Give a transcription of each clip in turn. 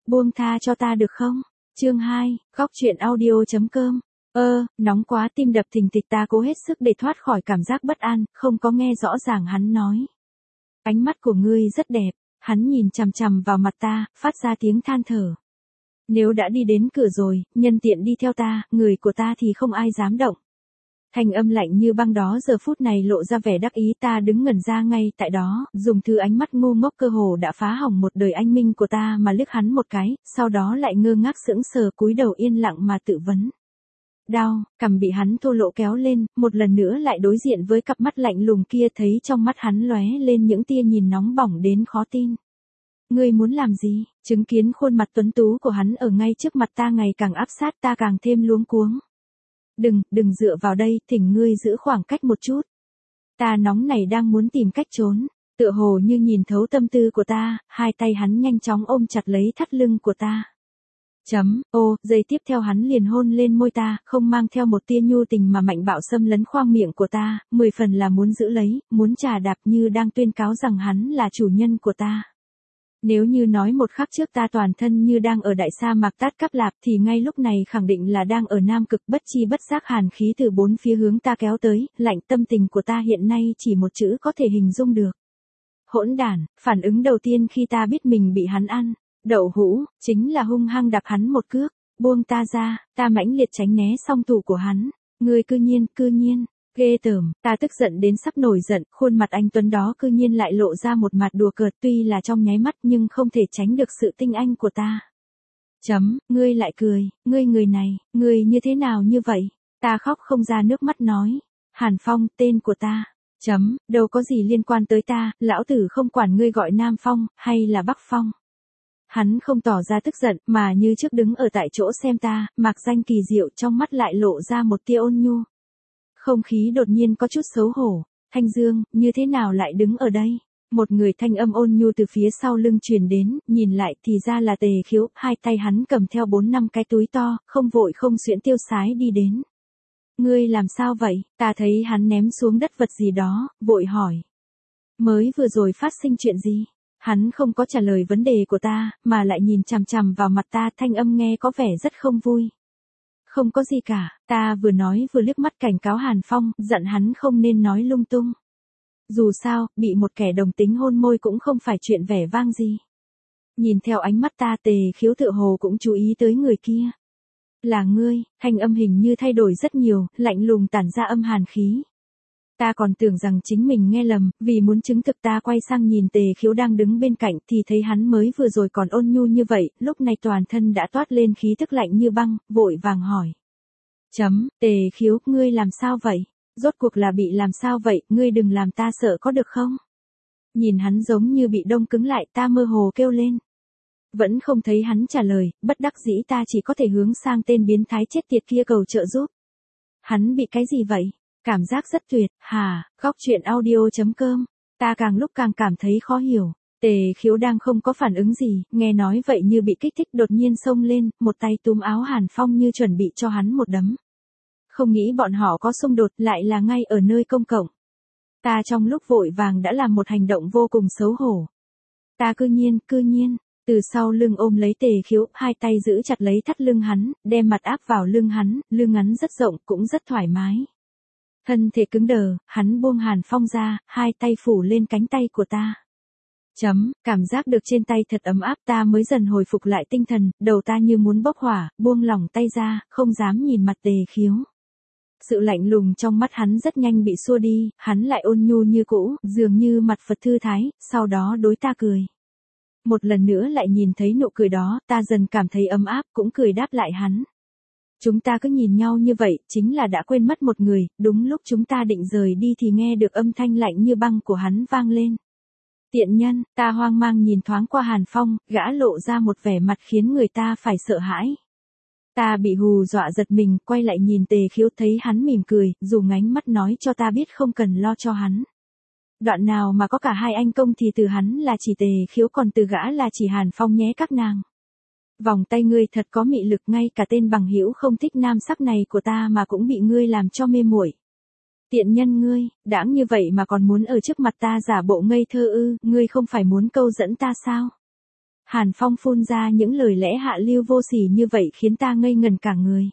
Buông tha cho ta được không? Chương 2, góc truyện audio.com. Nóng quá, tim đập thình thịch, ta cố hết sức để thoát khỏi cảm giác bất an, không có nghe rõ ràng hắn nói. Ánh mắt của ngươi rất đẹp, hắn nhìn chằm chằm vào mặt ta, phát ra tiếng than thở. Nếu đã đi đến cửa rồi, nhân tiện đi theo ta, người của ta thì không ai dám động. Thanh âm lạnh như băng đó giờ phút này lộ ra vẻ đắc ý, ta đứng ngẩn ra ngay tại đó, dùng thứ ánh mắt ngu ngốc cơ hồ đã phá hỏng một đời anh minh của ta mà liếc hắn một cái, sau đó lại ngơ ngác sững sờ cúi đầu yên lặng mà tự vấn. Đau, cằm bị hắn thô lỗ kéo lên, một lần nữa lại đối diện với cặp mắt lạnh lùng kia, thấy trong mắt hắn lóe lên những tia nhìn nóng bỏng đến khó tin. Ngươi muốn làm gì? Chứng kiến khuôn mặt tuấn tú của hắn ở ngay trước mặt ta ngày càng áp sát, ta càng thêm luống cuống. Đừng dựa vào đây, thỉnh ngươi giữ khoảng cách một chút. Ta nóng này đang muốn tìm cách trốn, tựa hồ như nhìn thấu tâm tư của ta, hai tay hắn nhanh chóng ôm chặt lấy thắt lưng của ta. Giây tiếp theo hắn liền hôn lên môi ta, không mang theo một tia nhu tình mà mạnh bạo xâm lấn khoang miệng của ta, 10 phần là muốn giữ lấy, muốn trà đạp, như đang tuyên cáo rằng hắn là chủ nhân của ta. Nếu như nói một khắc trước ta toàn thân như đang ở đại sa mạc Tát Cáp Lạp thì ngay lúc này khẳng định là đang ở Nam Cực, bất chi bất giác hàn khí từ bốn phía hướng ta kéo tới, lạnh. Tâm tình của ta hiện nay chỉ một chữ có thể hình dung được. Hỗn đản. Phản ứng đầu tiên khi ta biết mình bị hắn ăn đậu hũ, chính là hung hăng đạp hắn một cước. Buông ta ra, ta mãnh liệt tránh né song thủ của hắn. Ngươi cư nhiên. Ghê tởm, ta tức giận đến sắp nổi giận, khuôn mặt anh tuấn đó cư nhiên lại lộ ra một mặt đùa cợt, tuy là trong nháy mắt nhưng không thể tránh được sự tinh anh của ta. Ngươi lại cười, ngươi người này, ngươi như thế nào như vậy? Ta khóc không ra nước mắt nói. Hàn Phong, tên của ta. Đâu có gì liên quan tới ta, lão tử không quản ngươi gọi Nam Phong, hay là Bắc Phong. Hắn không tỏ ra tức giận, mà như trước đứng ở tại chỗ xem ta, mạc danh kỳ diệu, trong mắt lại lộ ra một tia ôn nhu. Không khí đột nhiên có chút xấu hổ. Thanh Dương, như thế nào lại đứng ở đây? Một người thanh âm ôn nhu từ phía sau lưng truyền đến, nhìn lại thì ra là Tề Khiếu, hai tay hắn cầm theo 4-5 cái túi to, không vội không xuyễn tiêu sái đi đến. Ngươi làm sao vậy? Ta thấy hắn ném xuống đất vật gì đó, vội hỏi. Mới vừa rồi phát sinh chuyện gì? Hắn không có trả lời vấn đề của ta, mà lại nhìn chằm chằm vào mặt ta, thanh âm nghe có vẻ rất không vui. Không có gì cả, ta vừa nói vừa liếc mắt cảnh cáo Hàn Phong, dặn hắn không nên nói lung tung. Dù sao, bị một kẻ đồng tính hôn môi cũng không phải chuyện vẻ vang gì. Nhìn theo ánh mắt ta, Tề Khiếu tựa hồ cũng chú ý tới người kia. Là ngươi. Thanh âm hình như thay đổi rất nhiều, lạnh lùng tản ra âm hàn khí. Ta còn tưởng rằng chính mình nghe lầm, vì muốn chứng thực ta quay sang nhìn Tề Khiếu đang đứng bên cạnh thì thấy hắn mới vừa rồi còn ôn nhu như vậy, lúc này toàn thân đã toát lên khí tức lạnh như băng, vội vàng hỏi. Tề Khiếu, ngươi làm sao vậy? Rốt cuộc là bị làm sao vậy, ngươi đừng làm ta sợ có được không? Nhìn hắn giống như bị đông cứng lại, ta mơ hồ kêu lên. Vẫn không thấy hắn trả lời, bất đắc dĩ ta chỉ có thể hướng sang tên biến thái chết tiệt kia cầu trợ giúp. Hắn bị cái gì vậy? Cảm giác rất tuyệt, góc truyện audio.com. Ta càng lúc càng cảm thấy khó hiểu. Tề Khiếu đang không có phản ứng gì, nghe nói vậy như bị kích thích đột nhiên xông lên, một tay túm áo Hàn Phong như chuẩn bị cho hắn một đấm. Không nghĩ bọn họ có xung đột, lại là ngay ở nơi công cộng. Ta trong lúc vội vàng đã làm một hành động vô cùng xấu hổ. Ta cư nhiên, từ sau lưng ôm lấy Tề Khiếu, hai tay giữ chặt lấy thắt lưng hắn, đem mặt áp vào lưng hắn ngắn rất rộng, cũng rất thoải mái. Thân thể cứng đờ, hắn buông Hàn Phong ra, hai tay phủ lên cánh tay của ta. Cảm giác được trên tay thật ấm áp, ta mới dần hồi phục lại tinh thần, đầu ta như muốn bốc hỏa, buông lỏng tay ra, không dám nhìn mặt Tề Khiếu. Sự lạnh lùng trong mắt hắn rất nhanh bị xua đi, hắn lại ôn nhu như cũ, dường như mặt Phật thư thái, sau đó đối ta cười. Một lần nữa lại nhìn thấy nụ cười đó, ta dần cảm thấy ấm áp, cũng cười đáp lại hắn. Chúng ta cứ nhìn nhau như vậy, chính là đã quên mất một người, đúng lúc chúng ta định rời đi thì nghe được âm thanh lạnh như băng của hắn vang lên. Tiện nhân, ta hoang mang nhìn thoáng qua Hàn Phong, gã lộ ra một vẻ mặt khiến người ta phải sợ hãi. Ta bị hù dọa giật mình, quay lại nhìn Tề Khiếu thấy hắn mỉm cười, dùng ánh mắt nói cho ta biết không cần lo cho hắn. Đoạn nào mà có cả hai anh công thì từ hắn là chỉ Tề Khiếu, còn từ gã là chỉ Hàn Phong nhé các nàng. Vòng tay ngươi thật có mị lực, ngay cả tên bằng hữu không thích nam sắc này của ta mà cũng bị ngươi làm cho mê muội. Tiện nhân ngươi, đãng như vậy mà còn muốn ở trước mặt ta giả bộ ngây thơ ư, ngươi không phải muốn câu dẫn ta sao? Hàn Phong phun ra những lời lẽ hạ lưu vô sỉ như vậy khiến ta ngây ngần cả người.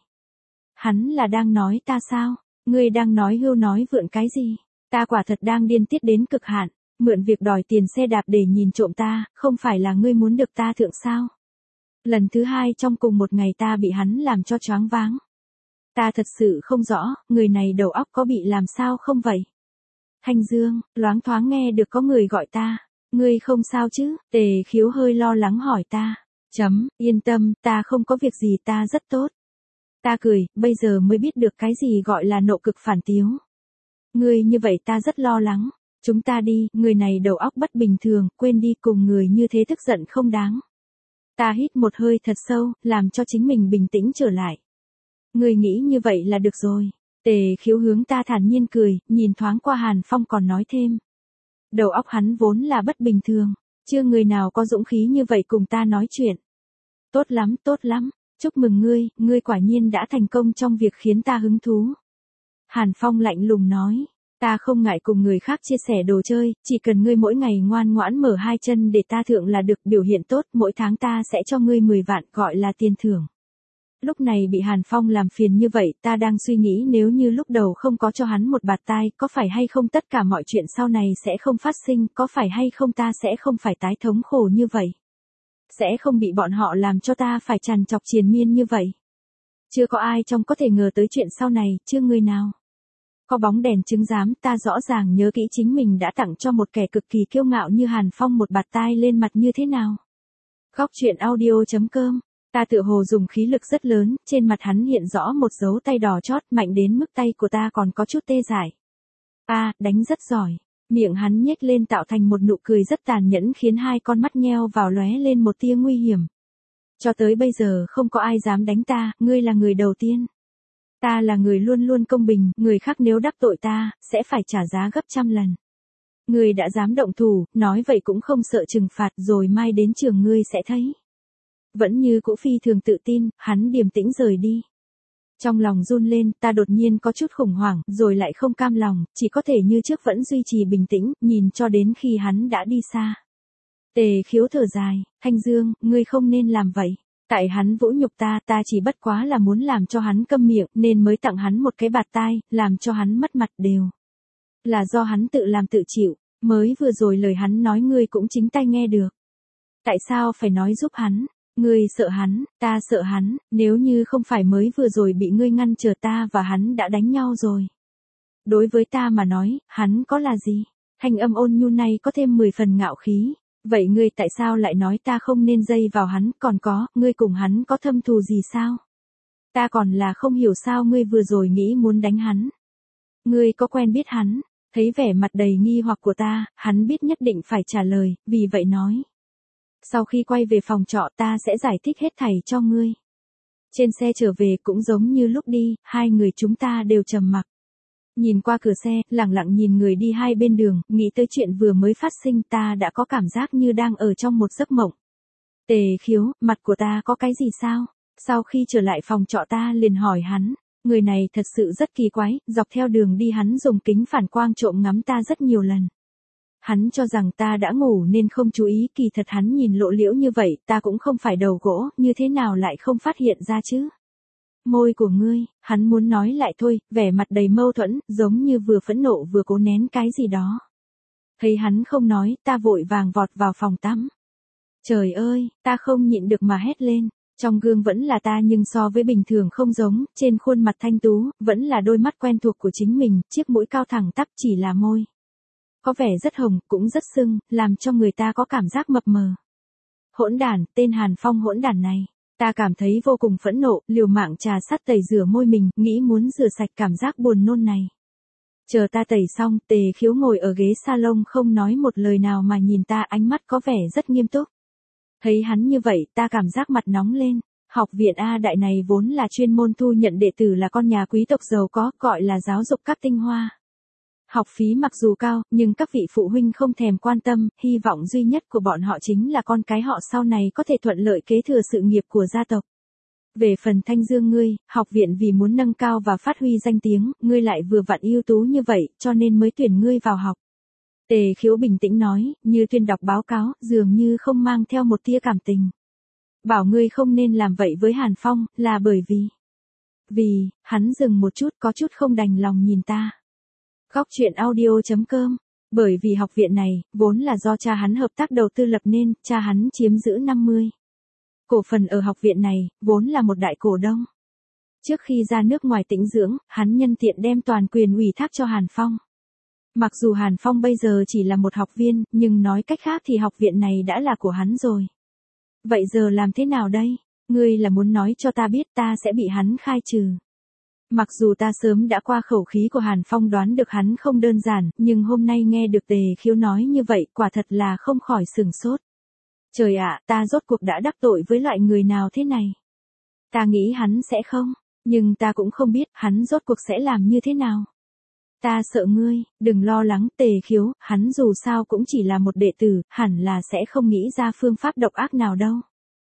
Hắn là đang nói ta sao? Ngươi đang nói hưu nói vượn cái gì? Ta quả thật đang điên tiết đến cực hạn, mượn việc đòi tiền xe đạp để nhìn trộm ta, không phải là ngươi muốn được ta thượng sao? Lần thứ hai trong cùng một ngày ta bị hắn làm cho choáng váng. Ta thật sự không rõ, người này đầu óc có bị làm sao không vậy? Thanh Dương, loáng thoáng nghe được có người gọi ta. Ngươi không sao chứ? Tề Khiếu hơi lo lắng hỏi ta. Yên tâm, ta không có việc gì, ta rất tốt. Ta cười, bây giờ mới biết được cái gì gọi là nộ cực phản tiếu. Ngươi như vậy ta rất lo lắng. Chúng ta đi, người này đầu óc bất bình thường, quên đi, cùng người như thế tức giận không đáng. Ta hít một hơi thật sâu, làm cho chính mình bình tĩnh trở lại. Ngươi nghĩ như vậy là được rồi. Tề Khiếu hướng ta thản nhiên cười, nhìn thoáng qua Hàn Phong còn nói thêm. Đầu óc hắn vốn là bất bình thường, chưa người nào có dũng khí như vậy cùng ta nói chuyện. Tốt lắm, chúc mừng ngươi quả nhiên đã thành công trong việc khiến ta hứng thú. Hàn Phong lạnh lùng nói, ta không ngại cùng người khác chia sẻ đồ chơi, chỉ cần ngươi mỗi ngày ngoan ngoãn mở hai chân để ta thượng là được, biểu hiện tốt, mỗi tháng ta sẽ cho ngươi 10 vạn gọi là tiền thưởng. Lúc này bị Hàn Phong làm phiền như vậy, ta đang suy nghĩ nếu như lúc đầu không có cho hắn một bạt tai, có phải hay không tất cả mọi chuyện sau này sẽ không phát sinh, có phải hay không ta sẽ không phải tái thống khổ như vậy. Sẽ không bị bọn họ làm cho ta phải trằn trọc triền miên như vậy. Chưa có ai trong có thể ngờ tới chuyện sau này, chưa người nào. Có bóng đèn chứng giám, ta rõ ràng nhớ kỹ chính mình đã tặng cho một kẻ cực kỳ kiêu ngạo như Hàn Phong một bạt tai lên mặt như thế nào. Góc truyện audio.com. Ta tựa hồ dùng khí lực rất lớn, trên mặt hắn hiện rõ một dấu tay đỏ chót, mạnh đến mức tay của ta còn có chút tê dại. Đánh rất giỏi. Miệng hắn nhếch lên tạo thành một nụ cười rất tàn nhẫn khiến hai con mắt nheo vào lóe lên một tia nguy hiểm. Cho tới bây giờ không có ai dám đánh ta, ngươi là người đầu tiên. Ta là người luôn luôn công bình, người khác nếu đắc tội ta, sẽ phải trả giá gấp trăm lần. Ngươi đã dám động thủ, nói vậy cũng không sợ trừng phạt, rồi mai đến trường ngươi sẽ thấy. Vẫn như cũ phi thường tự tin, hắn điềm tĩnh rời đi. Trong lòng run lên, ta đột nhiên có chút khủng hoảng, rồi lại không cam lòng, chỉ có thể như trước vẫn duy trì bình tĩnh, nhìn cho đến khi hắn đã đi xa. Tề Khiếu thở dài, Thanh Dương, ngươi không nên làm vậy. Tại hắn vũ nhục ta chỉ bất quá là muốn làm cho hắn câm miệng, nên mới tặng hắn một cái bạt tai, làm cho hắn mất mặt đều. Là do hắn tự làm tự chịu, mới vừa rồi lời hắn nói ngươi cũng chính tay nghe được. Tại sao phải nói giúp hắn? Ngươi sợ hắn, ta sợ hắn, nếu như không phải mới vừa rồi bị ngươi ngăn trở ta và hắn đã đánh nhau rồi. Đối với ta mà nói, hắn có là gì? Thanh âm ôn nhu này có thêm 10 phần ngạo khí. Vậy ngươi tại sao lại nói ta không nên dây vào hắn, còn có, ngươi cùng hắn có thâm thù gì sao? Ta còn là không hiểu sao ngươi vừa rồi nghĩ muốn đánh hắn. Ngươi có quen biết hắn? Thấy vẻ mặt đầy nghi hoặc của ta, hắn biết nhất định phải trả lời, vì vậy nói. Sau khi quay về phòng trọ ta sẽ giải thích hết thảy cho ngươi. Trên xe trở về cũng giống như lúc đi, hai người chúng ta đều trầm mặc. Nhìn qua cửa xe, lặng lặng nhìn người đi hai bên đường, nghĩ tới chuyện vừa mới phát sinh, ta đã có cảm giác như đang ở trong một giấc mộng. Tề Khiếu, mặt của ta có cái gì sao? Sau khi trở lại phòng trọ ta liền hỏi hắn, người này thật sự rất kỳ quái, dọc theo đường đi hắn dùng kính phản quang trộm ngắm ta rất nhiều lần. Hắn cho rằng ta đã ngủ nên không chú ý, kỳ thật hắn nhìn lộ liễu như vậy, ta cũng không phải đầu gỗ, như thế nào lại không phát hiện ra chứ? Môi của ngươi, hắn muốn nói lại thôi, vẻ mặt đầy mâu thuẫn, giống như vừa phẫn nộ vừa cố nén cái gì đó. Thấy hắn không nói, ta vội vàng vọt vào phòng tắm. Trời ơi, ta không nhịn được mà hét lên. Trong gương vẫn là ta nhưng so với bình thường không giống, trên khuôn mặt thanh tú, vẫn là đôi mắt quen thuộc của chính mình, chiếc mũi cao thẳng tắp chỉ là môi. Có vẻ rất hồng, cũng rất sưng, làm cho người ta có cảm giác mập mờ. Hỗn đản, tên Hàn Phong hỗn đản này. Ta cảm thấy vô cùng phẫn nộ, liều mạng trà sắt tẩy rửa môi mình, nghĩ muốn rửa sạch cảm giác buồn nôn này. Chờ ta tẩy xong, Tề Khiếu ngồi ở ghế salon không nói một lời nào mà nhìn ta, ánh mắt có vẻ rất nghiêm túc. Thấy hắn như vậy, ta cảm giác mặt nóng lên. Học viện A Đại này vốn là chuyên môn thu nhận đệ tử là con nhà quý tộc giàu có, gọi là giáo dục cấp tinh hoa. Học phí mặc dù cao, nhưng các vị phụ huynh không thèm quan tâm, hy vọng duy nhất của bọn họ chính là con cái họ sau này có thể thuận lợi kế thừa sự nghiệp của gia tộc. Về phần Thanh Dương ngươi, học viện vì muốn nâng cao và phát huy danh tiếng, ngươi lại vừa vặn ưu tú như vậy, cho nên mới tuyển ngươi vào học. Tề Khiếu bình tĩnh nói, như tuyên đọc báo cáo, dường như không mang theo một tia cảm tình. Bảo ngươi không nên làm vậy với Hàn Phong, là bởi vì, hắn dừng một chút có chút không đành lòng nhìn ta. Góc chuyện audio.com. Bởi vì học viện này, vốn là do cha hắn hợp tác đầu tư lập nên, cha hắn chiếm giữ 50. Cổ phần ở học viện này, vốn là một đại cổ đông. Trước khi ra nước ngoài tĩnh dưỡng, hắn nhân tiện đem toàn quyền ủy thác cho Hàn Phong. Mặc dù Hàn Phong bây giờ chỉ là một học viên, nhưng nói cách khác thì học viện này đã là của hắn rồi. Vậy giờ làm thế nào đây? Ngươi là muốn nói cho ta biết ta sẽ bị hắn khai trừ. Mặc dù ta sớm đã qua khẩu khí của Hàn Phong đoán được hắn không đơn giản, nhưng hôm nay nghe được Tề Khiếu nói như vậy, quả thật là không khỏi sửng sốt. Trời ạ, ta rốt cuộc đã đắc tội với loại người nào thế này? Ta nghĩ hắn sẽ không, nhưng ta cũng không biết hắn rốt cuộc sẽ làm như thế nào. Ta sợ ngươi, đừng lo lắng Tề Khiếu, hắn dù sao cũng chỉ là một đệ tử, hẳn là sẽ không nghĩ ra phương pháp độc ác nào đâu.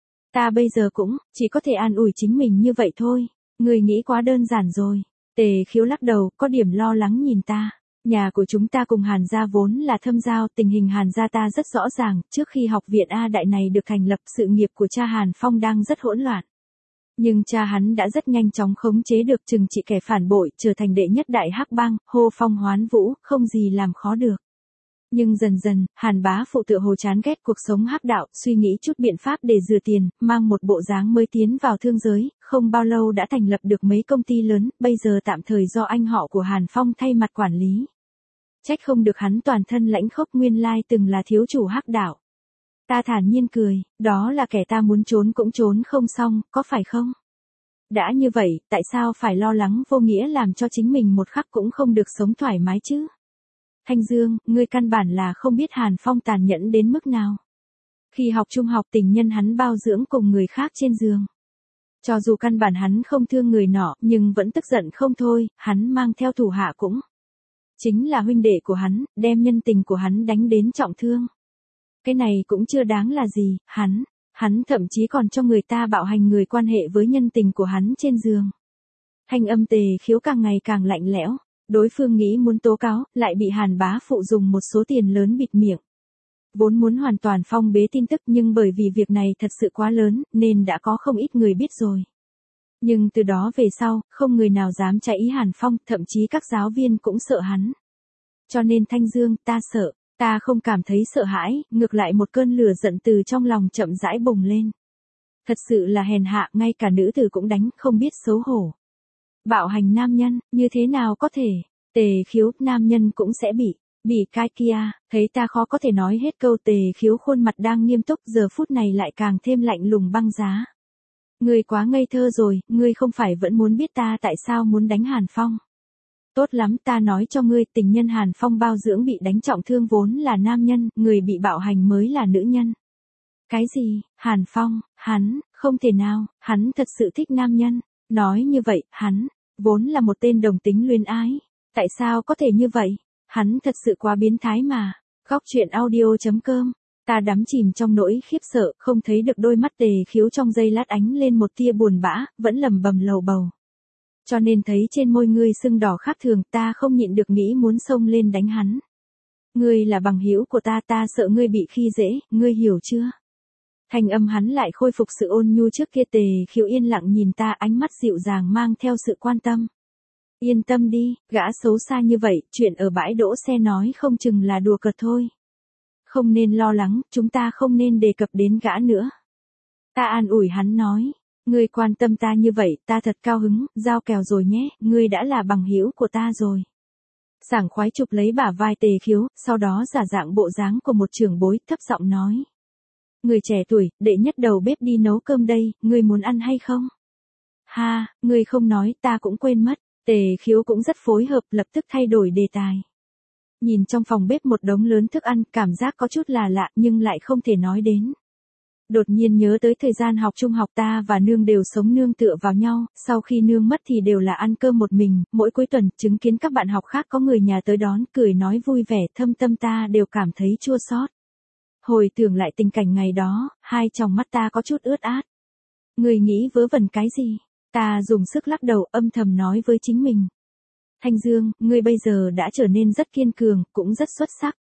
Ta bây giờ cũng, chỉ có thể an ủi chính mình như vậy thôi. Ngươi nghĩ quá đơn giản rồi. Tề Khiếu lắc đầu, có điểm lo lắng nhìn ta. Nhà của chúng ta cùng Hàn gia vốn là thâm giao, tình hình Hàn gia ta rất rõ ràng, trước khi học viện A Đại này được thành lập, sự nghiệp của cha Hàn Phong đang rất hỗn loạn. Nhưng cha hắn đã rất nhanh chóng khống chế được, trừng trị kẻ phản bội, trở thành đệ nhất đại hắc bang, hô phong hoán vũ, không gì làm khó được. Nhưng dần dần, Hàn bá phụ tựa hồ chán ghét cuộc sống hắc đạo, suy nghĩ chút biện pháp để rửa tiền, mang một bộ dáng mới tiến vào thương giới, không bao lâu đã thành lập được mấy công ty lớn, bây giờ tạm thời do anh họ của Hàn Phong thay mặt quản lý. Trách không được hắn toàn thân lãnh khốc, nguyên lai từng là thiếu chủ hắc đạo. Ta thản nhiên cười, đó là kẻ ta muốn trốn cũng trốn không xong, có phải không? Đã như vậy, tại sao phải lo lắng vô nghĩa làm cho chính mình một khắc cũng không được sống thoải mái chứ? Thanh Dương, ngươi căn bản là không biết Hàn Phong tàn nhẫn đến mức nào. Khi học trung học, tình nhân hắn bao dưỡng cùng người khác trên giường. Cho dù căn bản hắn không thương người nọ, nhưng vẫn tức giận không thôi, hắn mang theo thủ hạ cũng chính là huynh đệ của hắn, đem nhân tình của hắn đánh đến trọng thương. Cái này cũng chưa đáng là gì, hắn thậm chí còn cho người ta bạo hành người quan hệ với nhân tình của hắn trên giường. Thanh âm Tề Khiếu càng ngày càng lạnh lẽo. Đối phương nghĩ muốn tố cáo, lại bị Hàn bá phụ dùng một số tiền lớn bịt miệng. Vốn muốn hoàn toàn phong bế tin tức, nhưng bởi vì việc này thật sự quá lớn, nên đã có không ít người biết rồi. Nhưng từ đó về sau, không người nào dám trái ý Hàn Phong, thậm chí các giáo viên cũng sợ hắn. Cho nên Thanh Dương, ta sợ, ta không cảm thấy sợ hãi, ngược lại một cơn lửa giận từ trong lòng chậm rãi bùng lên. Thật sự là hèn hạ, ngay cả nữ tử cũng đánh, không biết xấu hổ. Bạo hành nam nhân, như thế nào có thể? Tề Khiếu, nam nhân cũng sẽ bị cái kia. Thấy ta khó có thể nói hết câu, Tề Khiếu khuôn mặt đang nghiêm túc, giờ phút này lại càng thêm lạnh lùng băng giá. Ngươi quá ngây thơ rồi, ngươi không phải vẫn muốn biết ta tại sao muốn đánh Hàn Phong? Tốt lắm, ta nói cho ngươi, tình nhân Hàn Phong bao dưỡng bị đánh trọng thương vốn là nam nhân, người bị bạo hành mới là nữ nhân. Cái gì? Hàn Phong, hắn, không thể nào, hắn thật sự thích nam nhân. Nói như vậy, hắn vốn là một tên đồng tính luyến ái. Tại sao có thể như vậy? Hắn thật sự quá biến thái mà. Góc chuyện audio.com. Ta đắm chìm trong nỗi khiếp sợ, không thấy được đôi mắt Tề Khiếu trong giây lát ánh lên một tia buồn bã, vẫn lẩm bẩm lầu bầu. Cho nên thấy trên môi ngươi sưng đỏ khác thường, ta không nhịn được nghĩ muốn xông lên đánh hắn. Ngươi là bằng hữu của ta, ta sợ ngươi bị khi dễ, ngươi hiểu chưa? Thanh âm hắn lại khôi phục sự ôn nhu trước kia. Tề Khiếu yên lặng nhìn ta, ánh mắt dịu dàng mang theo sự quan tâm. Yên tâm đi, gã xấu xa như vậy, chuyện ở bãi đỗ xe nói không chừng là đùa cợt thôi. Không nên lo lắng, chúng ta không nên đề cập đến gã nữa. Ta an ủi hắn nói, ngươi quan tâm ta như vậy, ta thật cao hứng, giao kèo rồi nhé, ngươi đã là bằng hữu của ta rồi. Sảng khoái chụp lấy bả vai Tề Khiếu, sau đó giả dạng bộ dáng của một trưởng bối, thấp giọng nói. Người trẻ tuổi, đệ nhất đầu bếp đi nấu cơm đây, ngươi muốn ăn hay không? Ha, ngươi không nói, ta cũng quên mất. Tề Khiếu cũng rất phối hợp, lập tức thay đổi đề tài. Nhìn trong phòng bếp một đống lớn thức ăn, cảm giác có chút là lạ nhưng lại không thể nói đến. Đột nhiên nhớ tới thời gian học trung học, ta và nương đều sống nương tựa vào nhau, sau khi nương mất thì đều là ăn cơm một mình, mỗi cuối tuần chứng kiến các bạn học khác có người nhà tới đón, cười nói vui vẻ, thâm tâm ta đều cảm thấy chua xót. Hồi tưởng lại tình cảnh ngày đó, hai tròng mắt ta có chút ướt át. Người nghĩ vớ vẩn cái gì? Ta dùng sức lắc đầu, âm thầm nói với chính mình. Thanh Dương, ngươi bây giờ đã trở nên rất kiên cường, cũng rất xuất sắc.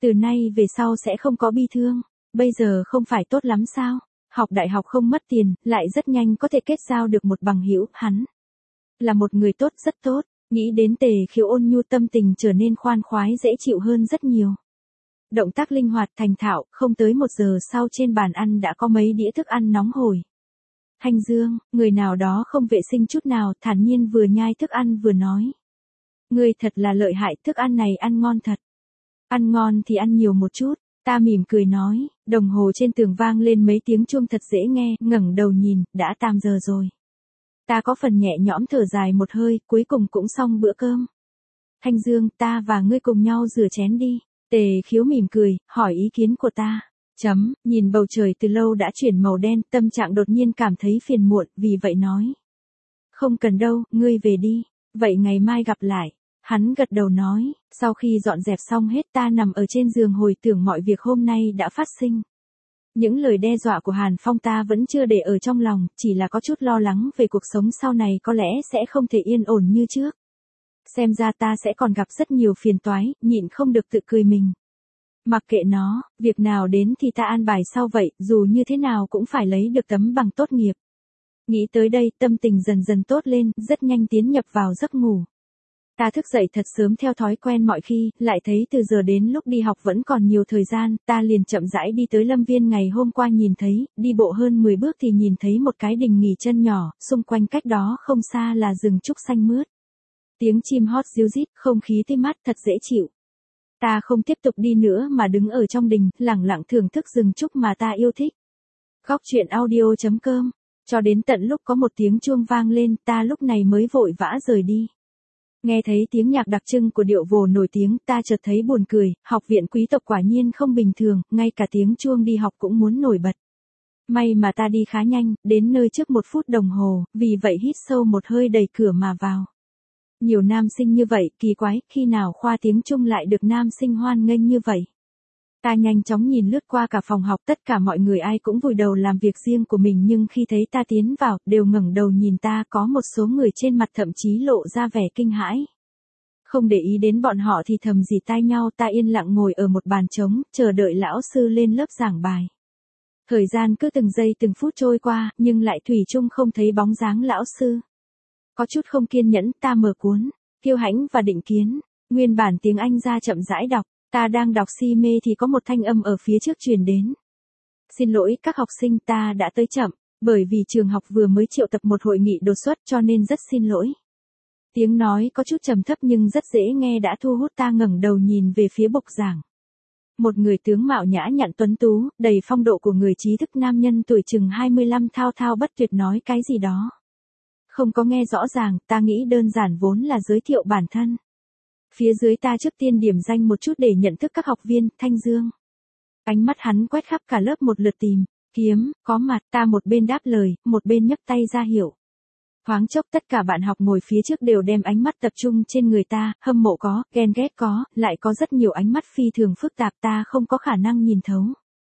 Từ nay về sau sẽ không có bi thương. Bây giờ không phải tốt lắm sao? Học đại học không mất tiền, lại rất nhanh có thể kết giao được một bằng hữu, hắn là một người tốt, rất tốt. Nghĩ đến Tề Khiếu ôn nhu, tâm tình trở nên khoan khoái dễ chịu hơn rất nhiều. Động tác linh hoạt thành thạo, không tới 1 giờ sau trên bàn ăn đã có mấy đĩa thức ăn nóng hổi. Thanh Dương, người nào đó không vệ sinh chút nào, thản nhiên vừa nhai thức ăn vừa nói. Ngươi thật là lợi hại, thức ăn này ăn ngon thật. Ăn ngon thì ăn nhiều một chút. Ta mỉm cười nói, đồng hồ trên tường vang lên mấy tiếng chuông thật dễ nghe, ngẩng đầu nhìn, đã 8 giờ rồi. Ta có phần nhẹ nhõm thở dài một hơi, cuối cùng cũng xong bữa cơm. Thanh Dương, ta và ngươi cùng nhau rửa chén đi. Tề Khiếu mỉm cười, hỏi ý kiến của ta. Nhìn bầu trời từ lâu đã chuyển màu đen, tâm trạng đột nhiên cảm thấy phiền muộn, vì vậy nói. Không cần đâu, ngươi về đi. Vậy ngày mai gặp lại. Hắn gật đầu nói, sau khi dọn dẹp xong hết ta nằm ở trên giường hồi tưởng mọi việc hôm nay đã phát sinh. Những lời đe dọa của Hàn Phong ta vẫn chưa để ở trong lòng, chỉ là có chút lo lắng về cuộc sống sau này có lẽ sẽ không thể yên ổn như trước. Xem ra ta sẽ còn gặp rất nhiều phiền toái, nhịn không được tự cười mình. Mặc kệ nó, việc nào đến thì ta an bài sau vậy, dù như thế nào cũng phải lấy được tấm bằng tốt nghiệp. Nghĩ tới đây, tâm tình dần dần tốt lên, rất nhanh tiến nhập vào giấc ngủ. Ta thức dậy thật sớm theo thói quen mọi khi, lại thấy từ giờ đến lúc đi học vẫn còn nhiều thời gian, ta liền chậm rãi đi tới Lâm Viên ngày hôm qua nhìn thấy, đi bộ hơn 10 bước thì nhìn thấy một cái đình nghỉ chân nhỏ, xung quanh cách đó không xa là rừng trúc xanh mướt. Tiếng chim hót ríu rít, không khí tươi mát thật dễ chịu. Ta không tiếp tục đi nữa mà đứng ở trong đình, lẳng lặng thưởng thức rừng trúc mà ta yêu thích. Góc truyện audio.com. Cho đến tận lúc có một tiếng chuông vang lên, ta lúc này mới vội vã rời đi. Nghe thấy tiếng nhạc đặc trưng của điệu vồ nổi tiếng, ta chợt thấy buồn cười, học viện quý tộc quả nhiên không bình thường, ngay cả tiếng chuông đi học cũng muốn nổi bật. May mà ta đi khá nhanh, đến nơi trước 1 phút đồng hồ, vì vậy hít sâu một hơi đẩy cửa mà vào. Nhiều nam sinh như vậy, kỳ quái, khi nào khoa tiếng Trung lại được nam sinh hoan nghênh như vậy. Ta nhanh chóng nhìn lướt qua cả phòng học, tất cả mọi người ai cũng vùi đầu làm việc riêng của mình, nhưng khi thấy ta tiến vào, đều ngẩng đầu nhìn ta, có một số người trên mặt thậm chí lộ ra vẻ kinh hãi. Không để ý đến bọn họ thì thầm rì tai nhau, ta yên lặng ngồi ở một bàn trống, chờ đợi lão sư lên lớp giảng bài. Thời gian cứ từng giây từng phút trôi qua, nhưng lại thủy chung không thấy bóng dáng lão sư. Có chút không kiên nhẫn, ta mở cuốn Kiêu Hãnh và Định Kiến, nguyên bản tiếng Anh ra chậm rãi đọc. Ta đang đọc si mê thì có một thanh âm ở phía trước truyền đến. Xin lỗi các học sinh, ta đã tới chậm, bởi vì trường học vừa mới triệu tập một hội nghị đột xuất cho nên rất xin lỗi. Tiếng nói có chút trầm thấp nhưng rất dễ nghe đã thu hút ta, ngẩng đầu nhìn về phía bục giảng. Một người tướng mạo nhã nhặn tuấn tú, đầy phong độ của người trí thức, nam nhân tuổi chừng 25 thao thao bất tuyệt nói cái gì đó. Không có nghe rõ ràng, ta nghĩ đơn giản vốn là giới thiệu bản thân. Phía dưới ta trước tiên điểm danh một chút để nhận thức các học viên. Thanh Dương. Ánh mắt hắn quét khắp cả lớp một lượt tìm kiếm có mặt, ta một bên đáp lời, một bên nhấc tay ra hiệu. Thoáng chốc tất cả bạn học ngồi phía trước đều đem ánh mắt tập trung trên người ta, hâm mộ có, ghen ghét có, lại có rất nhiều ánh mắt phi thường phức tạp ta không có khả năng nhìn thấu.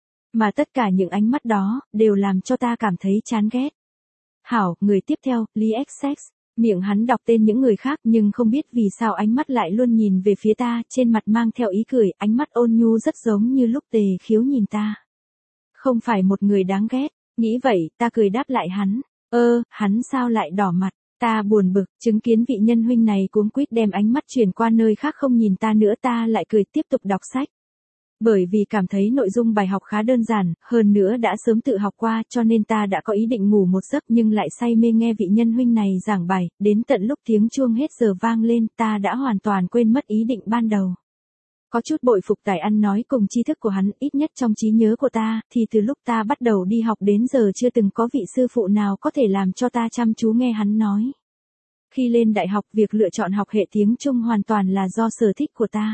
Mà tất cả những ánh mắt đó, đều làm cho ta cảm thấy chán ghét. Hảo, người tiếp theo, Lý XX. Miệng hắn đọc tên những người khác nhưng không biết vì sao ánh mắt lại luôn nhìn về phía ta, trên mặt mang theo ý cười, ánh mắt ôn nhu rất giống như lúc Tề Khiếu nhìn ta. Không phải một người đáng ghét, nghĩ vậy, ta cười đáp lại hắn. Hắn sao lại đỏ mặt, ta buồn bực, chứng kiến vị nhân huynh này cuống quýt đem ánh mắt chuyển qua nơi khác không nhìn ta nữa, ta lại cười tiếp tục đọc sách. Bởi vì cảm thấy nội dung bài học khá đơn giản, hơn nữa đã sớm tự học qua cho nên ta đã có ý định ngủ một giấc nhưng lại say mê nghe vị nhân huynh này giảng bài, đến tận lúc tiếng chuông hết giờ vang lên ta đã hoàn toàn quên mất ý định ban đầu. Có chút bội phục tài ăn nói cùng tri thức của hắn, ít nhất trong trí nhớ của ta, thì từ lúc ta bắt đầu đi học đến giờ chưa từng có vị sư phụ nào có thể làm cho ta chăm chú nghe hắn nói. Khi lên đại học, việc lựa chọn học hệ tiếng Trung hoàn toàn là do sở thích của ta.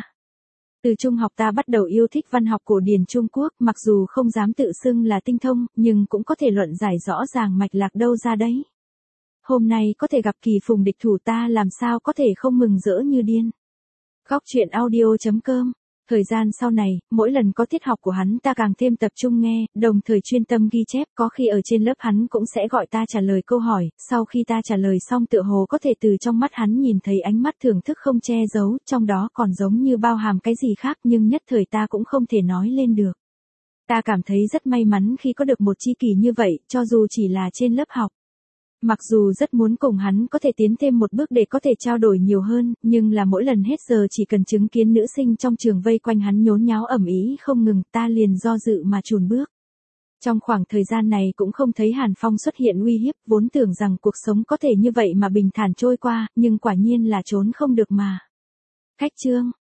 Từ trung học ta bắt đầu yêu thích văn học cổ điển Trung Quốc, mặc dù không dám tự xưng là tinh thông, nhưng cũng có thể luận giải rõ ràng mạch lạc đâu ra đấy. Hôm nay có thể gặp Kỳ Phùng địch thủ, ta làm sao có thể không mừng rỡ như điên. Góc truyện audio.com Thời gian sau này, mỗi lần có tiết học của hắn ta càng thêm tập trung nghe, đồng thời chuyên tâm ghi chép, có khi ở trên lớp hắn cũng sẽ gọi ta trả lời câu hỏi, sau khi ta trả lời xong tựa hồ có thể từ trong mắt hắn nhìn thấy ánh mắt thưởng thức không che giấu, trong đó còn giống như bao hàm cái gì khác nhưng nhất thời ta cũng không thể nói lên được. Ta cảm thấy rất may mắn khi có được một tri kỷ như vậy, cho dù chỉ là trên lớp học. Mặc dù rất muốn cùng hắn có thể tiến thêm một bước để có thể trao đổi nhiều hơn, nhưng là mỗi lần hết giờ chỉ cần chứng kiến nữ sinh trong trường vây quanh hắn nhốn nháo ầm ĩ không ngừng, ta liền do dự mà chùn bước. Trong khoảng thời gian này cũng không thấy Hàn Phong xuất hiện uy hiếp, vốn tưởng rằng cuộc sống có thể như vậy mà bình thản trôi qua, nhưng quả nhiên là trốn không được mà. Khách chương